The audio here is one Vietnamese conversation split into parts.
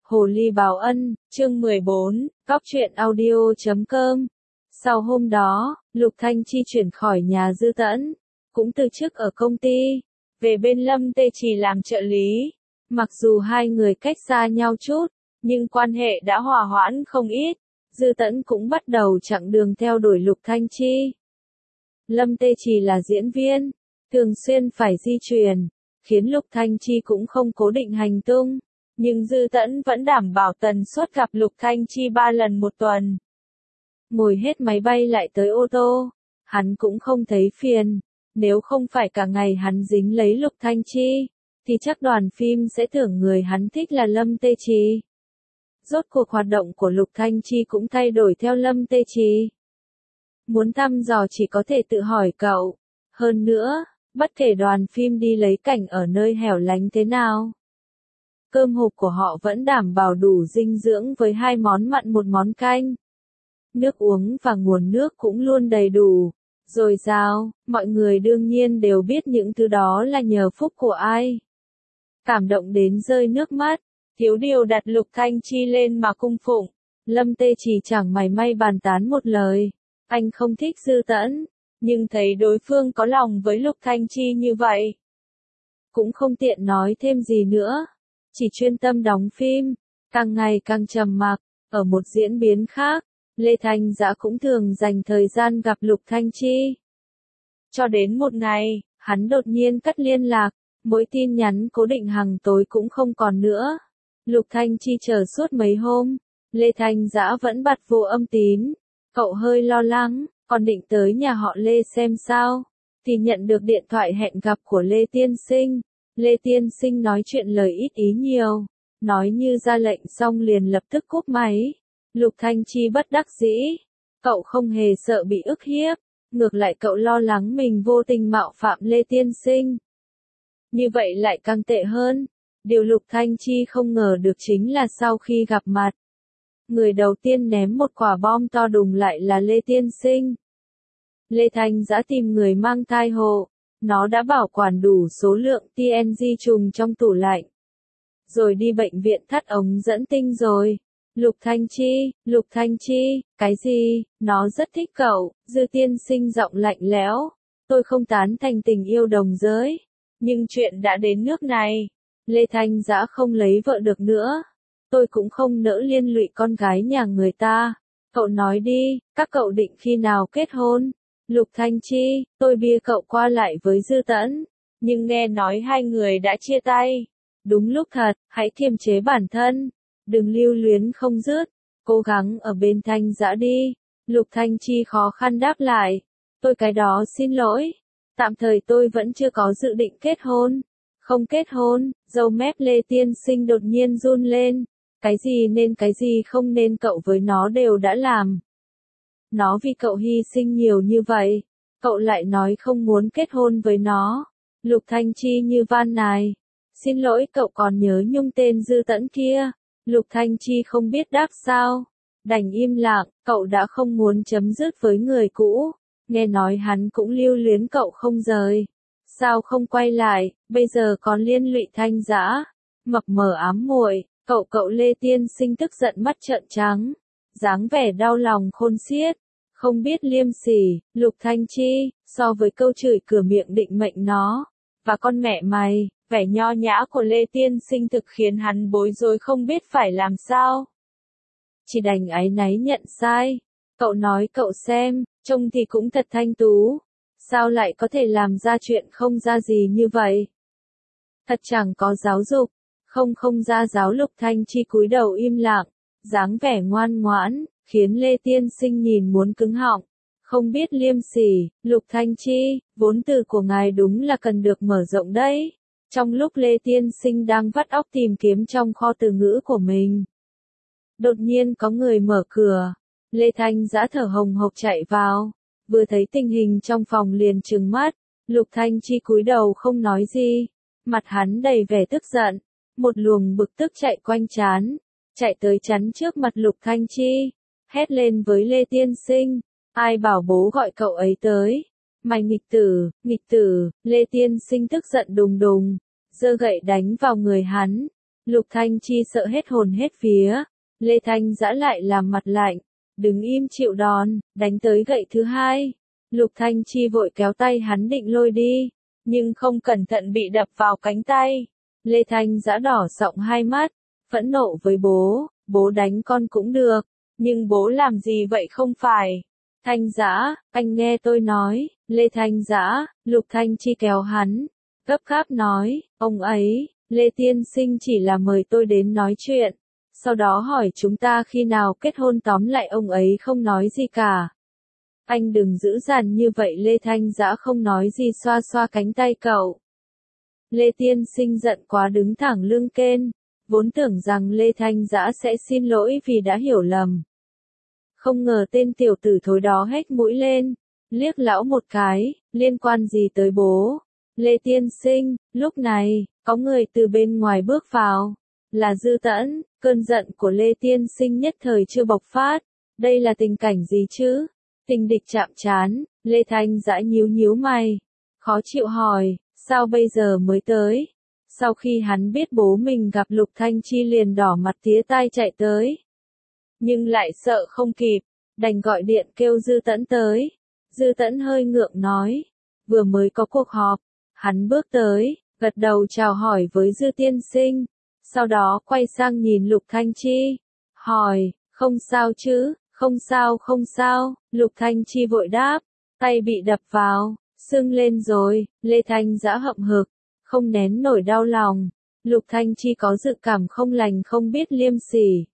Hồ ly báo ân, chương 14, Cóc truyện audio.com. Sau hôm đó, Lục Thanh Chi chuyển khỏi nhà Dư Tẫn, cũng từ chức ở công ty, về bên Lâm Tê Trì làm trợ lý. Mặc dù hai người cách xa nhau chút, nhưng quan hệ đã hòa hoãn không ít. Dư Tẫn cũng bắt đầu chặng đường theo đuổi Lục Thanh Chi. Lâm Tê Trì là diễn viên, thường xuyên phải di chuyển, khiến Lục Thanh Chi cũng không cố định hành tung. Nhưng Dư Tẫn vẫn đảm bảo tần suất gặp Lục Thanh Chi 3 lần một tuần. Ngồi hết máy bay lại tới ô tô, hắn cũng không thấy phiền. Nếu không phải cả ngày hắn dính lấy Lục Thanh Chi, thì chắc đoàn phim sẽ tưởng người hắn thích là Lâm Tê Trì. Rốt cuộc hoạt động của Lục Thanh Chi cũng thay đổi theo Lâm Tê Trì. Muốn thăm dò chỉ có thể tự hỏi cậu. Hơn nữa, bất kể đoàn phim đi lấy cảnh ở nơi hẻo lánh thế nào, cơm hộp của họ vẫn đảm bảo đủ dinh dưỡng với 2 món mặn 1 món canh. Nước uống và nguồn nước cũng luôn đầy đủ, dồi dào, mọi người đương nhiên đều biết những thứ đó là nhờ phúc của ai. Cảm động đến rơi nước mắt, thiếu điều đặt Lục Thanh Chi lên mà cung phụng. Lâm Tê Trì chẳng mảy may bàn tán một lời. Anh không thích Dư Tẫn, nhưng thấy đối phương có lòng với Lục Thanh Chi như vậy, cũng không tiện nói thêm gì nữa. Chỉ chuyên tâm đóng phim, càng ngày càng trầm mặc. Ở một diễn biến khác, Lê Thanh Dã cũng thường dành thời gian gặp Lục Thanh Chi. Cho đến một ngày, hắn đột nhiên cắt liên lạc, mỗi tin nhắn cố định hàng tối cũng không còn nữa. Lục Thanh Chi chờ suốt mấy hôm, Lê Thanh Dã vẫn bật vô âm tín. Cậu hơi lo lắng, còn định tới nhà họ Lê xem sao, thì nhận được điện thoại hẹn gặp của Lê Tiên Sinh. Lê Tiên Sinh nói chuyện lời ít ý nhiều, nói như ra lệnh xong liền lập tức cúp máy. Lục Thanh Chi bất đắc dĩ, cậu không hề sợ bị ức hiếp, ngược lại cậu lo lắng mình vô tình mạo phạm Lê Tiên Sinh. Như vậy lại càng tệ hơn. Điều Lục Thanh Chi không ngờ được chính là sau khi gặp mặt, người đầu tiên ném một quả bom to đùng lại là Lê Tiên Sinh. Lê Thanh Dã tìm người mang thai hộ. Nó đã bảo quản đủ số lượng TNG trùng trong tủ lạnh. Rồi đi bệnh viện thắt ống dẫn tinh rồi. Lục Thanh Chi, cái gì, nó rất thích cậu. Dư Tiên Sinh giọng lạnh lẽo. Tôi không tán thành tình yêu đồng giới. Nhưng chuyện đã đến nước này. Lê Thanh Dã không lấy vợ được nữa. Tôi cũng không nỡ liên lụy con gái nhà người ta. Cậu nói đi, các cậu định khi nào kết hôn? Lục Thanh Chi, tôi bia cậu qua lại với Dư Tẫn, nhưng nghe nói hai người đã chia tay. Đúng lúc thật, hãy kiềm chế bản thân, đừng lưu luyến không dứt, cố gắng ở bên Thanh Dã đi. Lục Thanh Chi khó khăn đáp lại, tôi cái đó xin lỗi, tạm thời tôi vẫn chưa có dự định kết hôn. Không kết hôn, râu mép Lê Tiên Sinh đột nhiên run lên, cái gì nên cái gì không nên cậu với nó đều đã làm. Nó vì cậu hy sinh nhiều như vậy, cậu lại nói không muốn kết hôn với nó. Lục Thanh Chi như van nài. Xin lỗi, cậu còn nhớ nhung tên Dư Tẫn kia. Lục Thanh Chi không biết đáp sao. Đành im lặng, cậu đã không muốn chấm dứt với người cũ. Nghe nói hắn cũng lưu luyến cậu không rời. Sao không quay lại, bây giờ còn liên lụy Thanh Dã. Mập mờ ám muội, cậu Lê Tiên Sinh tức giận mắt trợn trắng. Dáng vẻ đau lòng khôn xiết. Không biết liêm sỉ, Lục Thanh Chi, so với câu chửi cửa miệng định mệnh nó, và con mẹ mày, vẻ nho nhã của Lê Tiên Sinh thực khiến hắn bối rối không biết phải làm sao. Chỉ đành áy náy nhận sai. Cậu nói cậu xem, trông thì cũng thật thanh tú. Sao lại có thể làm ra chuyện không ra gì như vậy? Thật chẳng có giáo dục, không ra giáo. Lục Thanh Chi cúi đầu im lặng, dáng vẻ ngoan ngoãn, khiến Lê Tiên Sinh nhìn muốn cứng họng. Không biết liêm sỉ, Lục Thanh Chi, vốn từ của ngài đúng là cần được mở rộng đấy. Trong lúc Lê Tiên Sinh đang vắt óc tìm kiếm trong kho từ ngữ của mình, đột nhiên có người mở cửa. Lê Thanh Dã thở hồng hộc chạy vào, vừa thấy tình hình trong phòng liền trừng mắt. Lục Thanh Chi cúi đầu không nói gì, mặt hắn đầy vẻ tức giận, một luồng bực tức chạy quanh trán, chạy tới chắn trước mặt Lục Thanh Chi, hét lên với Lê Tiên Sinh, ai bảo bố gọi cậu ấy tới? Mày nghịch tử. Lê Tiên Sinh tức giận đùng đùng, giơ gậy đánh vào người hắn. Lục Thanh Chi sợ hết hồn hết vía, Lê Thanh Dã lại làm mặt lạnh, đứng im chịu đòn, đánh tới gậy thứ hai. Lục Thanh Chi vội kéo tay hắn định lôi đi, nhưng không cẩn thận bị đập vào cánh tay. Lê Thanh Dã đỏ sọng hai mắt, phẫn nộ với bố đánh con cũng được, nhưng bố làm gì vậy không phải. Thanh Dã, anh nghe tôi nói, Lê Thanh Dã, Lục Thanh Chi kéo hắn, gấp gáp nói, ông ấy, Lê Tiên Sinh chỉ là mời tôi đến nói chuyện, sau đó hỏi chúng ta khi nào kết hôn, tóm lại ông ấy không nói gì cả. Anh đừng dữ dằn như vậy. Lê Thanh Dã không nói gì, xoa xoa cánh tay cậu. Lê Tiên Sinh giận quá đứng thẳng lưng kên, vốn tưởng rằng Lê Thanh Dã sẽ xin lỗi vì đã hiểu lầm. Không ngờ tên tiểu tử thối đó hét mũi lên, liếc lão một cái, liên quan gì tới bố. Lê Tiên Sinh, lúc này, có người từ bên ngoài bước vào, là Dư Tẫn. Cơn giận của Lê Tiên Sinh nhất thời chưa bộc phát, đây là tình cảnh gì chứ? Tình địch chạm trán, Lê Thanh Dã nhíu nhíu mày, khó chịu hỏi, sao bây giờ mới tới? Sau khi hắn biết bố mình gặp Lục Thanh Chi liền đỏ mặt tía tai chạy tới. Nhưng lại sợ không kịp, đành gọi điện kêu Dư Tẫn tới. Dư Tẫn hơi ngượng nói, vừa mới có cuộc họp. Hắn bước tới, gật đầu chào hỏi với Dư Tiên Sinh, sau đó quay sang nhìn Lục Thanh Chi, hỏi, không sao chứ? Không sao, Lục Thanh Chi vội đáp, tay bị đập vào, sưng lên rồi. Lê Thanh Dã hậm hực, không nén nổi đau lòng. Lục Thanh Chi có dự cảm không lành, không biết liêm sỉ.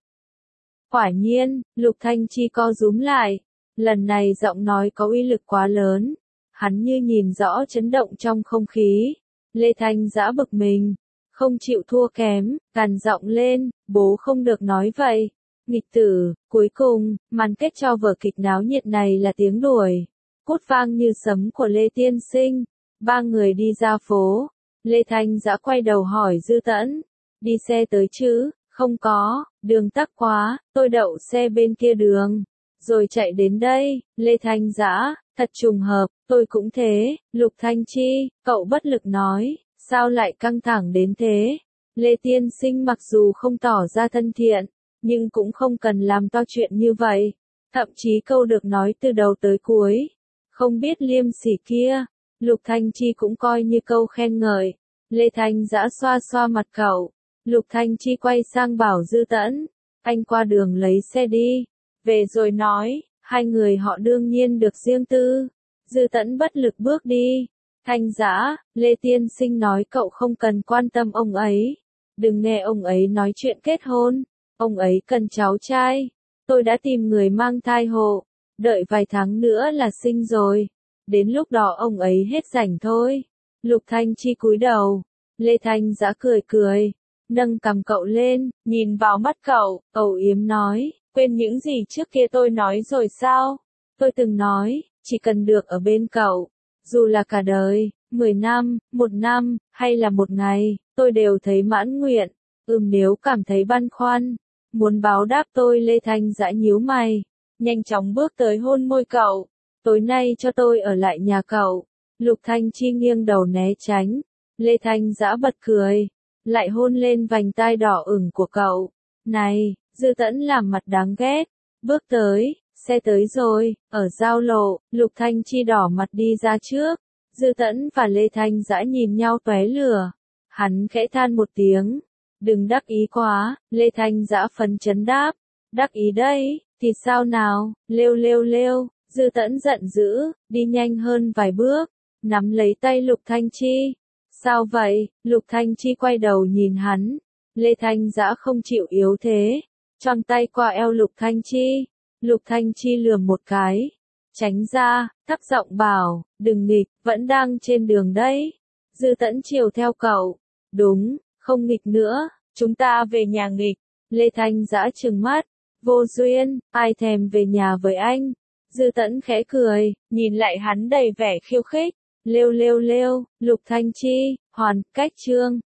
Quả nhiên, Lục Thanh Chi co rúm lại, lần này giọng nói có uy lực quá lớn, hắn như nhìn rõ chấn động trong không khí. Lê Thanh Dã bực mình, không chịu thua kém, gằn giọng lên, bố không được nói vậy. Nghịch tử. Cuối cùng, màn kết cho vở kịch náo nhiệt này là tiếng đuổi cút vang như sấm của Lê Tiên Sinh. Ba người đi ra phố, Lê Thanh Dã quay đầu hỏi Dư Tẫn, đi xe tới chứ? Không có, đường tắc quá, tôi đậu xe bên kia đường, rồi chạy đến đây. Lê Thanh Dã, thật trùng hợp, tôi cũng thế. Lục Thanh Chi, cậu bất lực nói, sao lại căng thẳng đến thế? Lê Tiên Sinh mặc dù không tỏ ra thân thiện, nhưng cũng không cần làm to chuyện như vậy. Thậm chí câu được nói từ đầu tới cuối, không biết liêm sỉ kia, Lục Thanh Chi cũng coi như câu khen ngợi. Lê Thanh Dã xoa xoa mặt cậu. Lục Thanh Chi quay sang bảo Dư Tẫn, anh qua đường lấy xe đi, về rồi nói. Hai người họ đương nhiên được riêng tư. Dư Tẫn bất lực bước đi. Thanh Dã, Lê Tiên Sinh nói cậu không cần quan tâm ông ấy, đừng nghe ông ấy nói chuyện kết hôn. Ông ấy cần cháu trai. Tôi đã tìm người mang thai hộ, đợi vài tháng nữa là sinh rồi. Đến lúc đó ông ấy hết rảnh thôi. Lục Thanh Chi cúi đầu. Lê Thanh Dã cười cười, nâng cằm cậu lên, nhìn vào mắt cậu, âu yếm nói, quên những gì trước kia tôi nói rồi sao? Tôi từng nói, chỉ cần được ở bên cậu, dù là cả đời, 10 năm, 1 năm, hay là một ngày, tôi đều thấy mãn nguyện. Nếu cảm thấy băn khoăn, muốn báo đáp tôi. Lê Thanh Dã nhíu mày, nhanh chóng bước tới hôn môi cậu. Tối nay cho tôi ở lại nhà cậu. Lục Thanh Chi nghiêng đầu né tránh. Lê Thanh Dã bật cười, lại hôn lên vành tai đỏ ửng của cậu. Này, Dư Tẫn làm mặt đáng ghét, bước tới, xe tới rồi. Ở giao lộ, Lục Thanh Chi đỏ mặt đi ra trước. Dư Tẫn và Lê Thanh Dã nhìn nhau tóe lửa. Hắn khẽ than một tiếng, đừng đắc ý quá. Lê Thanh Dã phấn chấn đáp, đắc ý đây, thì sao nào? Lêu. Dư Tẫn giận dữ, đi nhanh hơn vài bước, nắm lấy tay Lục Thanh Chi. Sao vậy? Lục Thanh Chi quay đầu nhìn hắn. Lê Thanh Dã không chịu yếu thế, choàng tay qua eo Lục Thanh Chi. Lục Thanh Chi lườm một cái, tránh ra, thấp giọng bảo, đừng nghịch, vẫn đang trên đường đấy. Dư Tẫn chiều theo cậu. Đúng, không nghịch nữa, chúng ta về nhà nghịch. Lê Thanh Dã trừng mắt, vô duyên, ai thèm về nhà với anh. Dư Tẫn khẽ cười, nhìn lại hắn đầy vẻ khiêu khích. Lêu, Lục Thanh Chi, hoàn, cách chương.